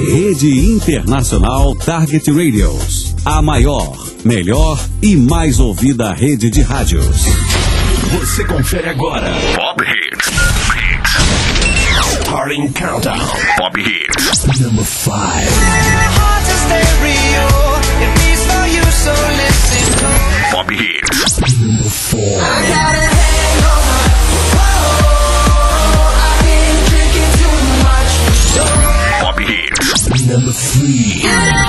Rede Internacional Target Radios. A maior, melhor e mais ouvida rede de rádios. Você confere agora. Pop Hits. Starting Countdown. Pop Hits. Number 5. Pop Hits. Number 4. Pop Hits. Number 3.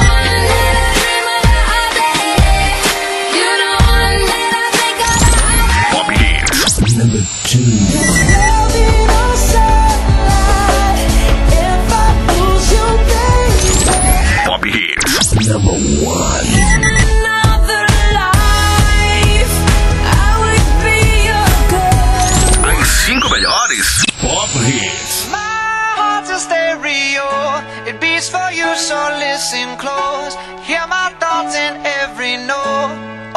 Pop Hits. Number 2. Pop Hits. Number 1. As 5 melhores Pop Hits. It beats for you, so listen close. Hear my thoughts in every note.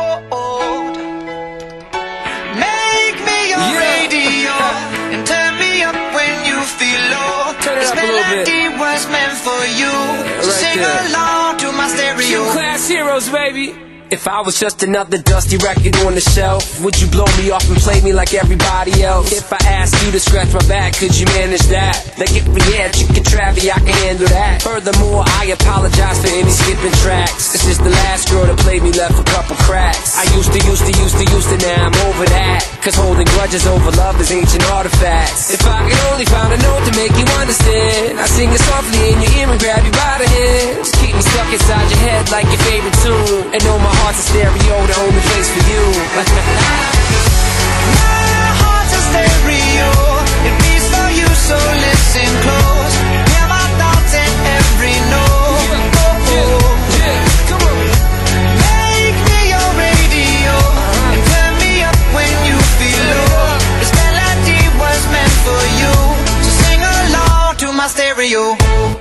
Make me your radio and turn me up when you feel low. This melody was meant for you, so sing along to my stereo. Class heroes, baby. If I was just another dusty record on the shelf, would you blow me off and play me like everybody else? If I asked you to scratch my back, could you manage that? Like if we had chicken Travie, I can handle that. Furthermore, I apologize for any skipping tracks. This is the last girl that played me, left a couple cracks. I used to, now I'm over that. Cause holding grudges over love is ancient artifacts. If I could only find a note to make you understand, I sing it softly in your ear and grab you by the hand. Just keep me stuck inside your head like your favorite tune. And know my heart's a stereo, the only place for you. My heart's a stereo, it beats for you, so listen close. Hear my thoughts in every note. Come on. Make me your radio and turn me up when you feel low. This melody was meant for you, so sing along to my stereo.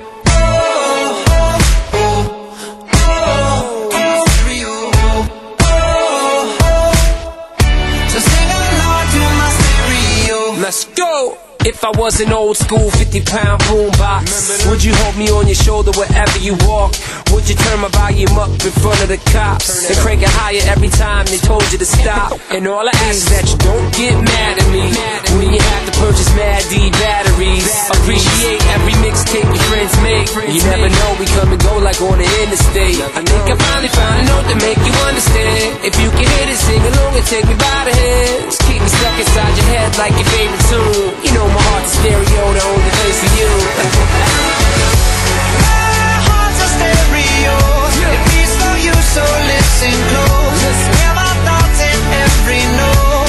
Let's go! If I was an old school 50-pound boombox, would you hold me on your shoulder wherever you walk? Would you turn my volume up in front of the cops and crank it higher every time they told you to stop? And all I ask is that you don't get mad at me when you have to purchase Mad D batteries. Appreciate every mixtape your friends make. You never know, we come and go like on the interstate. I think I finally found a note to make you understand. If you can hit it, sing along and take me by the hand. Just keep me stuck inside your head like your favorite tune. You know my heart's a stereo, the only place for you. My heart's a stereo, it beats for you, so listen close. Hear my thoughts in every note.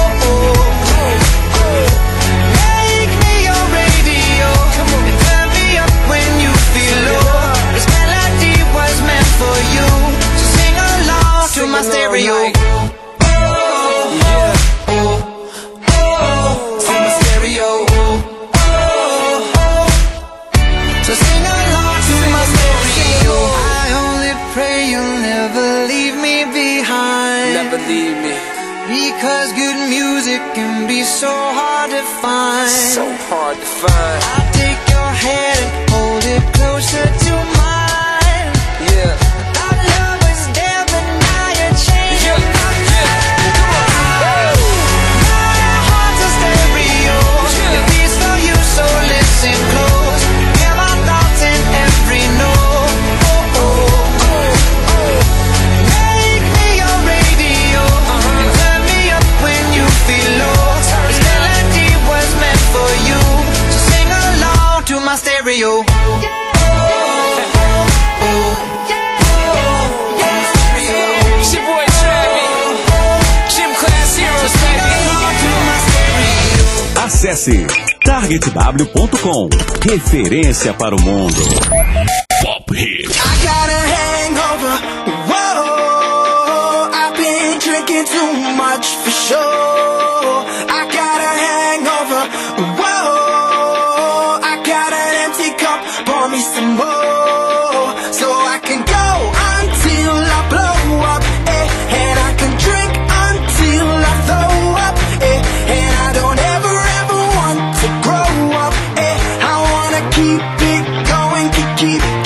Make me your radio and turn me up when you feel low. This melody was meant for you, so sing along to my stereo. Because good music can be so hard to find. So hard to find. I'll take your hand and hold it closer to mine. Yeah. Our love was there, but now you're changing my mind. My heart's a stereo, it beats for you, so listen close. Hear my thoughts in every note. Make me your radio and turn me up when you feel low. This melody was meant for you, so sing along to my stereo. It's your boy Travie, Gym Class Heroes, baby. Acesse targetw.com. Referência para o mundo. Pop Hits. I got a hangover. Whoa, I've been drinking too much for sure. I got a hangover. Whoa, I got an empty cup. Pour me some more, so I can go until I blow up, and I can drink until I throw up, and I don't ever want to grow up, I wanna keep it going, keep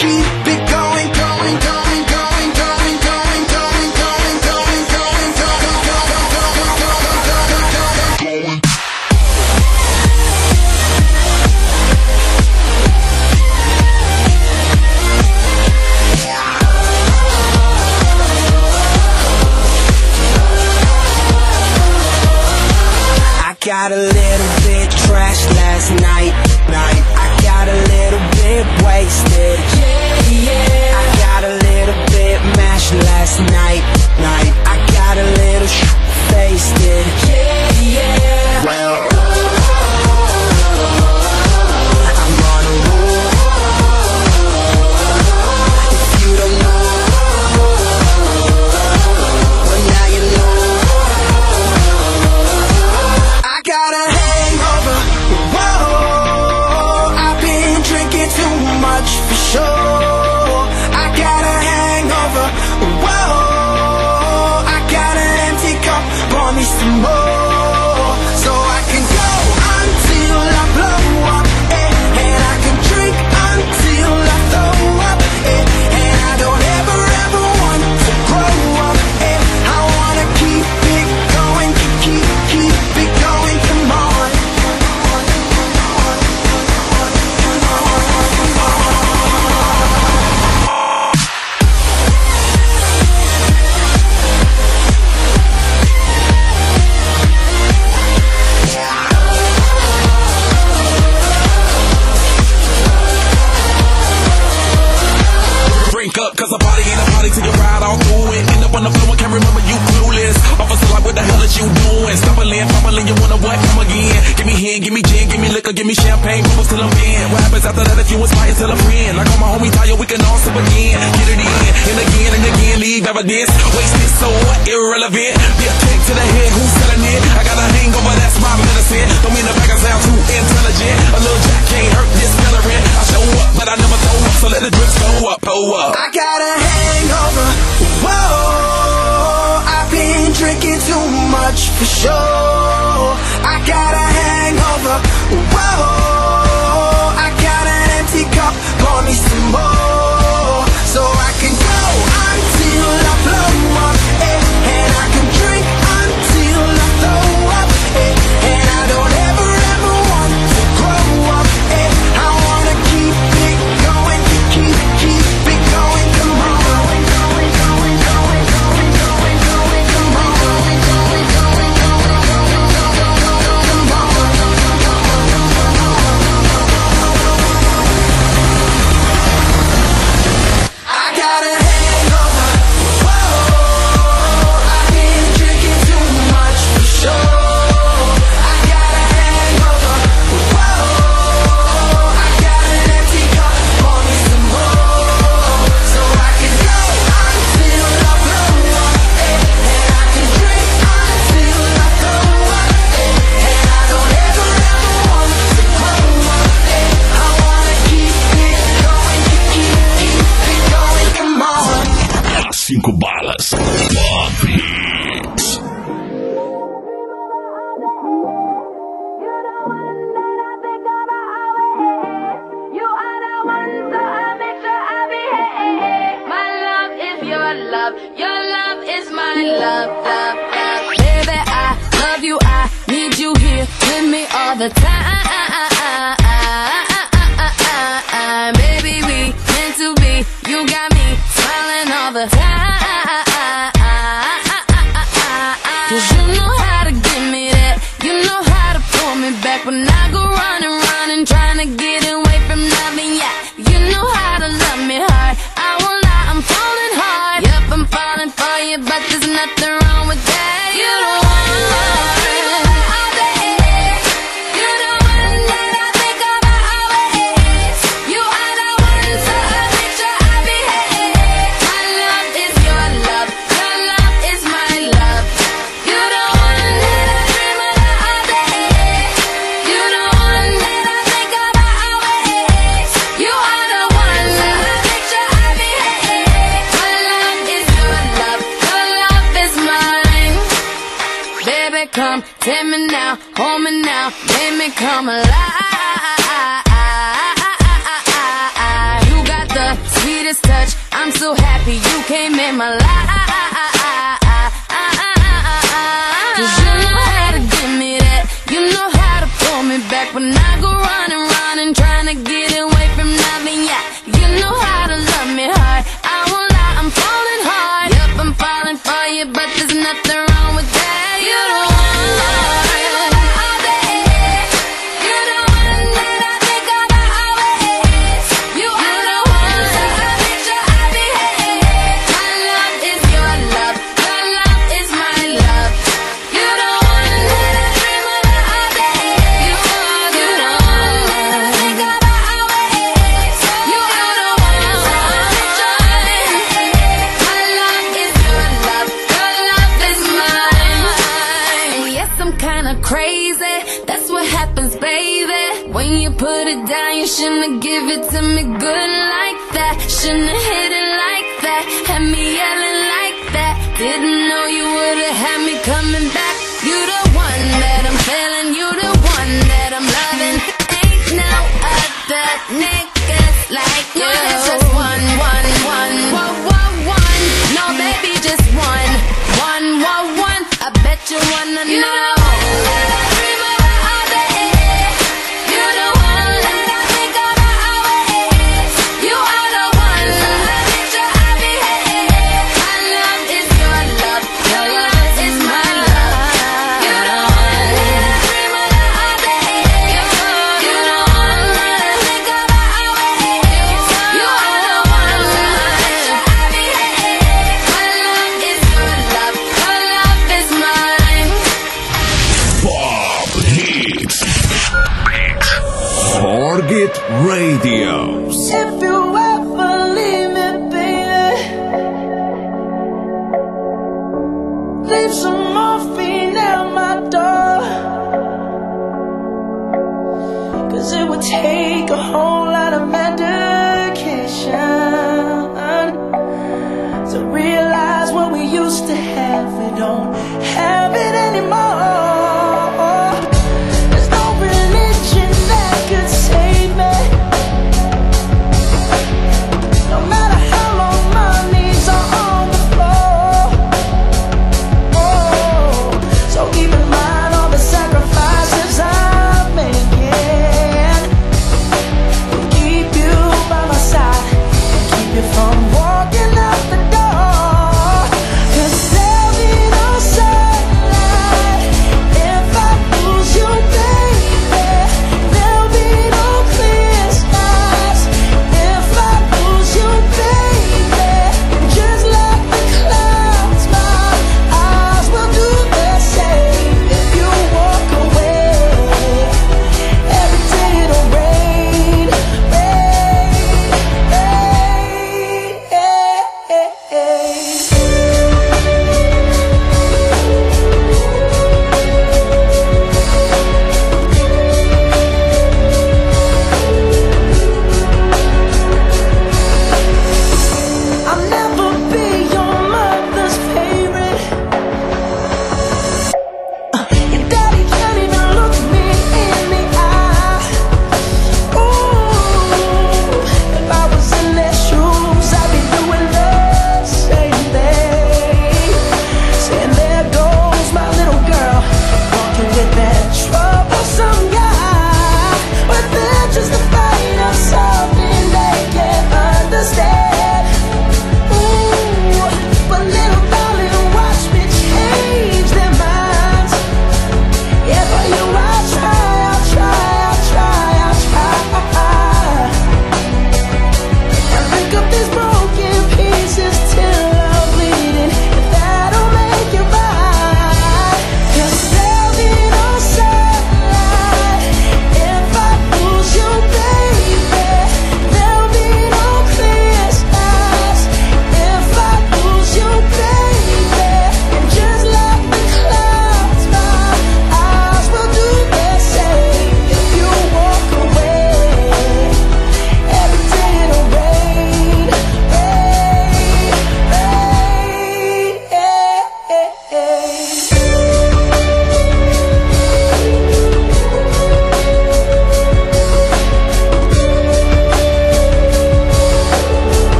got a little bit trashed last night. I got a little bit wasted. I got a little bit mashed last night. I got a little wasted. Well, I'm on a roll. If you don't know, well now you know. I got a hangover. Whoa, I've been drinking too much for sure. I got a hangover. Whoa, I got an empty cup. Pour me some more, so I can go until I blow up, and I can drink until I throw up, and I don't ever want to grow up, I wanna keep it going, keep it going, come on. Drink up, cause a party ain't a party till you ride all through it. End up on the floor and can't remember you clueless. Officer like, what the hell is you doing? Stumbling, you wanna what? Come again. Give me hen, give me gin, give me liquor, give me champagne, bubbles till I'm in. What happens after that if you inspire till a friend? Like all my homies tired, we can all sip again. Get it in, and again, leave evidence. Wasted, so what? Irrelevant. Be a kick to the head, who's selling it? I got a hangover, that's my medicine. Don't mean the back I sound too intelligent. A little jack can't hurt this celebrant. I show up, but I never throw up, so let the drinks go up, pull up. I got a hangover. Whoa, I've been drinking too much for sure. I got a hangover. Whoa, I got an empty cup. Pour me some more, so I can go until I blow up, and I can drink until I throw up, and I don't ever want to grow up, I wanna keep it going, keep it going, come on. I got a hangover. Whoa, I've been drinking too much for sure. I got a hangover. Whoa, I got an empty cup. Pour me some more, so I can go until I blow up, and I can drink until I throw up, and I don't ever want to grow up, I wanna keep it going, keep it going, come on. Cinco balas. Pop Hits. You are the one, so I make sure I behave. My love is your love is my love. Baby, I love you, I need you here with me all the time. Baby, we meant to be. You got me smiling all the time. 'Cause you know how to give me that. You know how to pull me back when I go running, trying to get away from loving ya. You know how to love me hard. I won't lie, I'm falling hard. Yep, I'm falling for you, but there's nothing wrong with that. You don't want all day. You the one that I think about always. You are the one, so I make sure I behave. My love is your love is my love. You the one that I dream about all day. You the one that I think about always. You are the one, so I make sure I behave. My love is your love is mine. Baby, come, take me now, hold me now, make me come alive. You got the sweetest touch, I'm so happy you came in my life. 'Cause you know how to give me that. You know how to pull me back when I go running, trying to get away from loving ya. You know how to love me hard. I won't lie, I'm falling hard. Yep, I'm falling for you, but there's nothing wrong with that. You don't want all day. When you put it down, you shouldn't give it to me good like that. Shouldn't hit it like that. Had me yelling like that. Didn't know you would've had me coming back. You the one that I'm feeling, you the one that I'm loving. Ain't no other niggas like you. It's just one. No, baby, just one. I bet you wanna know. Target Radio. If you ever leave me, baby, leave some morphine at my door. 'Cause it would take a whole lot of medication to realize what we used to have. We don't have it anymore. There's no religion that could save me. No matter how long my knees are on the floor. Oh, so keep in mind all the sacrifices I'm making. Will keep you by my side and keep you from walking out the door. 'Cause there'll be no sunlight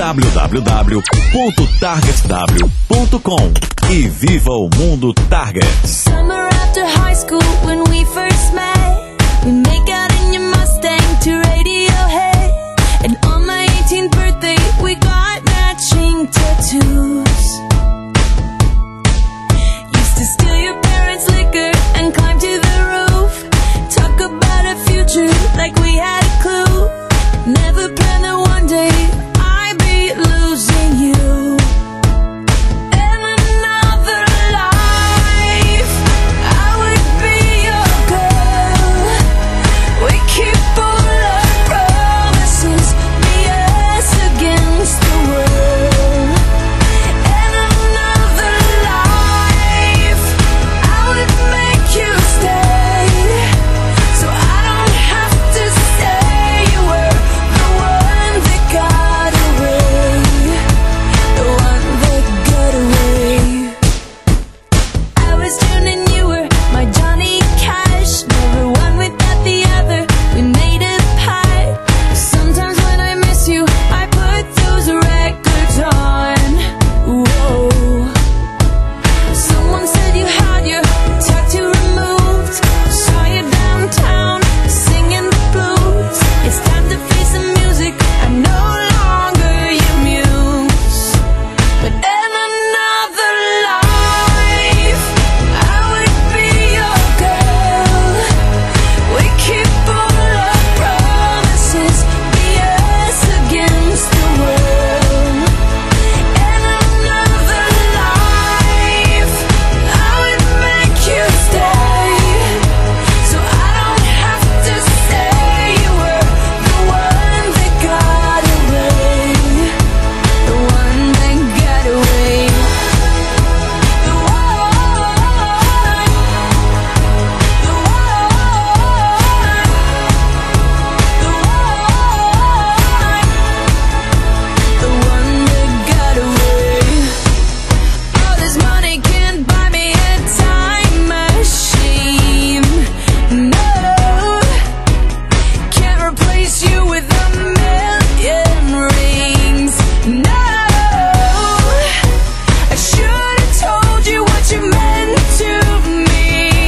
www.targetw.com e viva o mundo Target. Summer after high school when we first met, we make out in your Mustang to Radiohead, and on my 18th birthday we got matching tattoos. Used to steal your parents' liquor and climb to the roof, talk about a future like we had a clue. Never planned that one day I'd be losing you. In another life, I would be your girl. We keep all our promises, be us against the world. In another life, I would make you stay, so I don't have to say you were the one that got away, the one that got away. I was June and you were my Johnny Cash, never one without the other, we made a pact. Sometimes when I miss you, I put those records on. Whoa. Someone said you had your tattoo removed, saw you downtown singing the blues. It's time to face the music, I'm no longer your muse. But in another life, I would be your girl. We keep all our promises, be us against the world. In another life, I would make you stay, so I don't have to say you were the one that got away, the one that got away. The one that got away. All this money can't buy me a time machine. No, can't replace you with a million rings. No, I should have told you what you meant to me.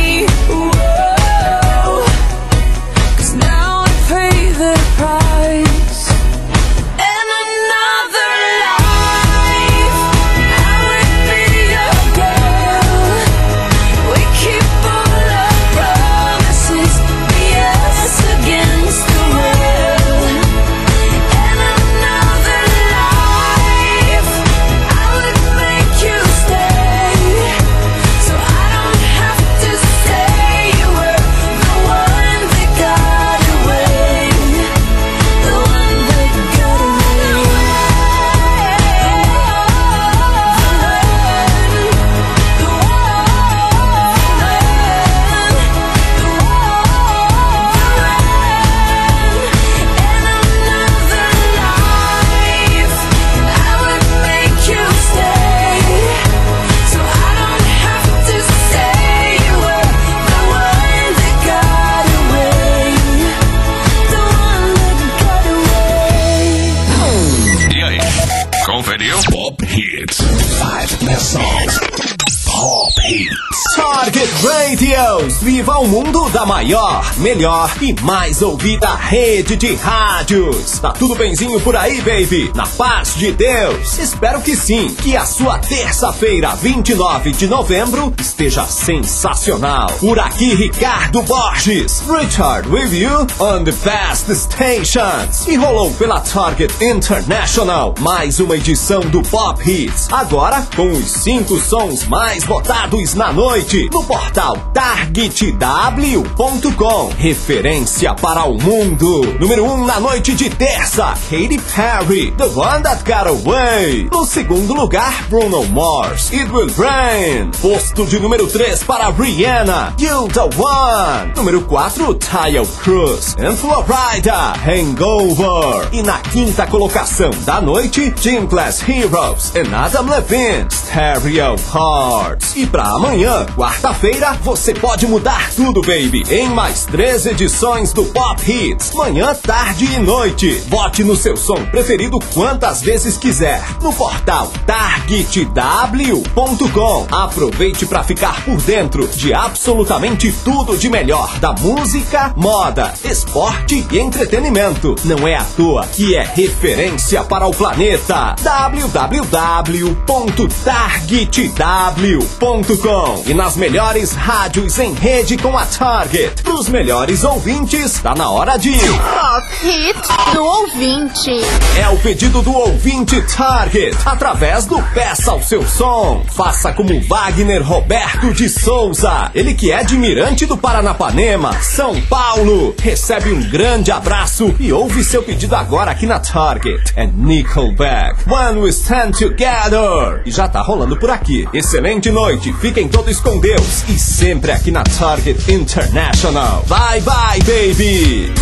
Whoa, 'cause now I pay the price. In another life, I would be your girl. We keep all our promises, be us against the world. In another life, I would make you stay, so I don't have to say you were the one that got away, the one that got E aí, conferiu? Pop Hits. 5 best songs. Pop Hits. Target Radios, viva o mundo da maior, melhor e mais ouvida rede de rádios. Tá tudo benzinho por aí, baby? Na paz de Deus? Espero que sim, que a sua terça-feira, 29 de novembro, esteja sensacional. Por aqui, Ricardo Borges, Richard with you on the best stations. E rolou pela Target International, mais uma edição do Pop Hits, agora com os 5 sons mais votados na noite, no portal targetw.com, referência para o mundo. Número 1 na noite de terça, Katy Perry, The One That Got Away. No segundo lugar, Bruno Mars, It Will Rain. Posto de número 3 para Rihanna, You The One. Número 4, Tayo Cruz and Florida, Hangover. E na quinta colocação da noite, Gym Class Heroes and Adam Levine, Stereo Hearts. E pra amanhã, quarta quarta-feira você pode mudar tudo, baby, em mais 3 edições do Pop Hits, manhã, tarde e noite. Vote no seu som preferido quantas vezes quiser no portal targetw.com. Aproveite para ficar por dentro de absolutamente tudo de melhor da música, moda, esporte e entretenimento. Não é à toa que é referência para o planeta. www.targetw.com. E nas melhores rádios em rede com a Target. Para os melhores ouvintes, tá na hora de Pop Hit do ouvinte. É o pedido do ouvinte Target, através do Peça o Seu Som. Faça como Wagner Roberto de Souza, ele que é de Mirante do Paranapanema, São Paulo. Recebe um grande abraço e ouve seu pedido agora aqui na Target. É Nickelback, When We Stand Together. E já tá rolando por aqui. Excelente noite, fiquem todos com Deus e sempre aqui na Target International. Bye bye, baby!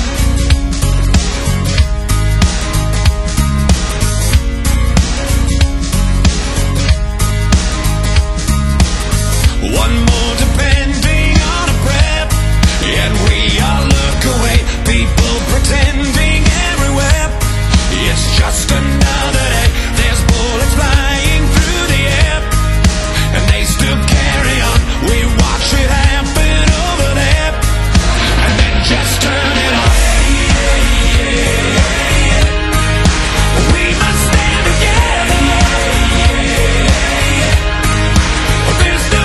One more depending on a prep, and we all look away. People pretending everywhere. It's just another day. There's bullets flying through the air, and they still carry on. We watch it happen over there, and then just turn it on. We must stand together. There's no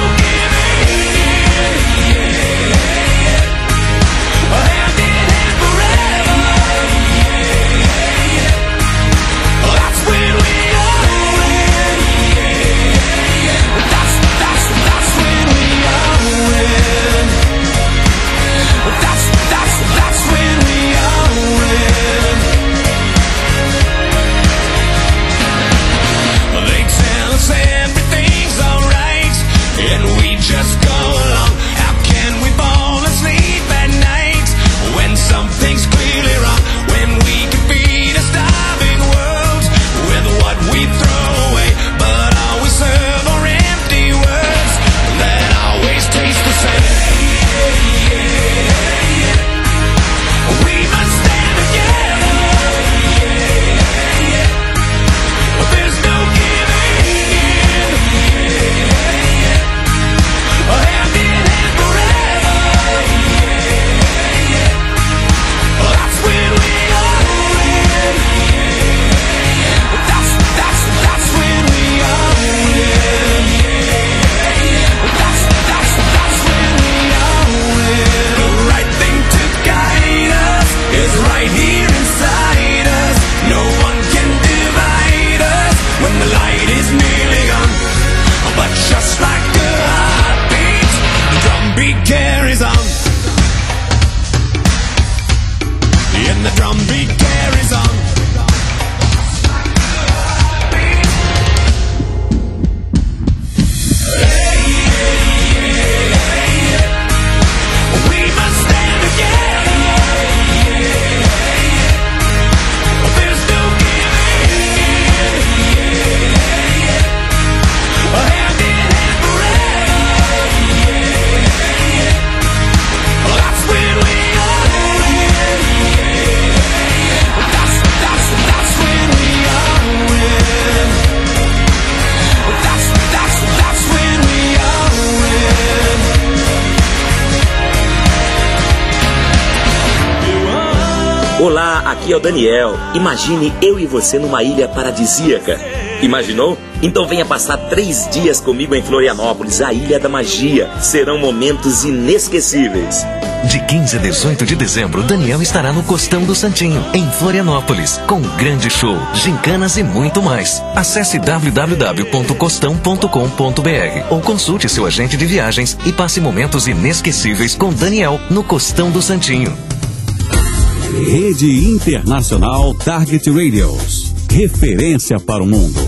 just go along. How can we fall asleep at night when something's clearly wrong? When we can feed a starving world with what we throw away, but all we serve are empty words that always taste the same. We must stand together. There's no giving in. Hand in hand forever. That's when we all win. That's when we all win. That's when we all win. The right thing to guide us is right here inside us. No one can divide us when the light is nearly gone. But just like a heartbeat, the drumbeat carries on. And the drumbeat carries on. We must stand together. There's no giving in. Hand in hand forever. That's when we all win. That's when we all win. That's when we all win. Olá, aqui é o Daniel. Imagine eu e você numa ilha paradisíaca. Imaginou? Então venha passar 3 dias comigo em Florianópolis, a Ilha da Magia. Serão momentos inesquecíveis. De 15 a 18 de dezembro, Daniel estará no Costão do Santinho, em Florianópolis, com um grande show, gincanas e muito mais. Acesse www.costão.com.br ou consulte seu agente de viagens e passe momentos inesquecíveis com Daniel no Costão do Santinho. Rede Internacional Target Radios. Referência para o mundo.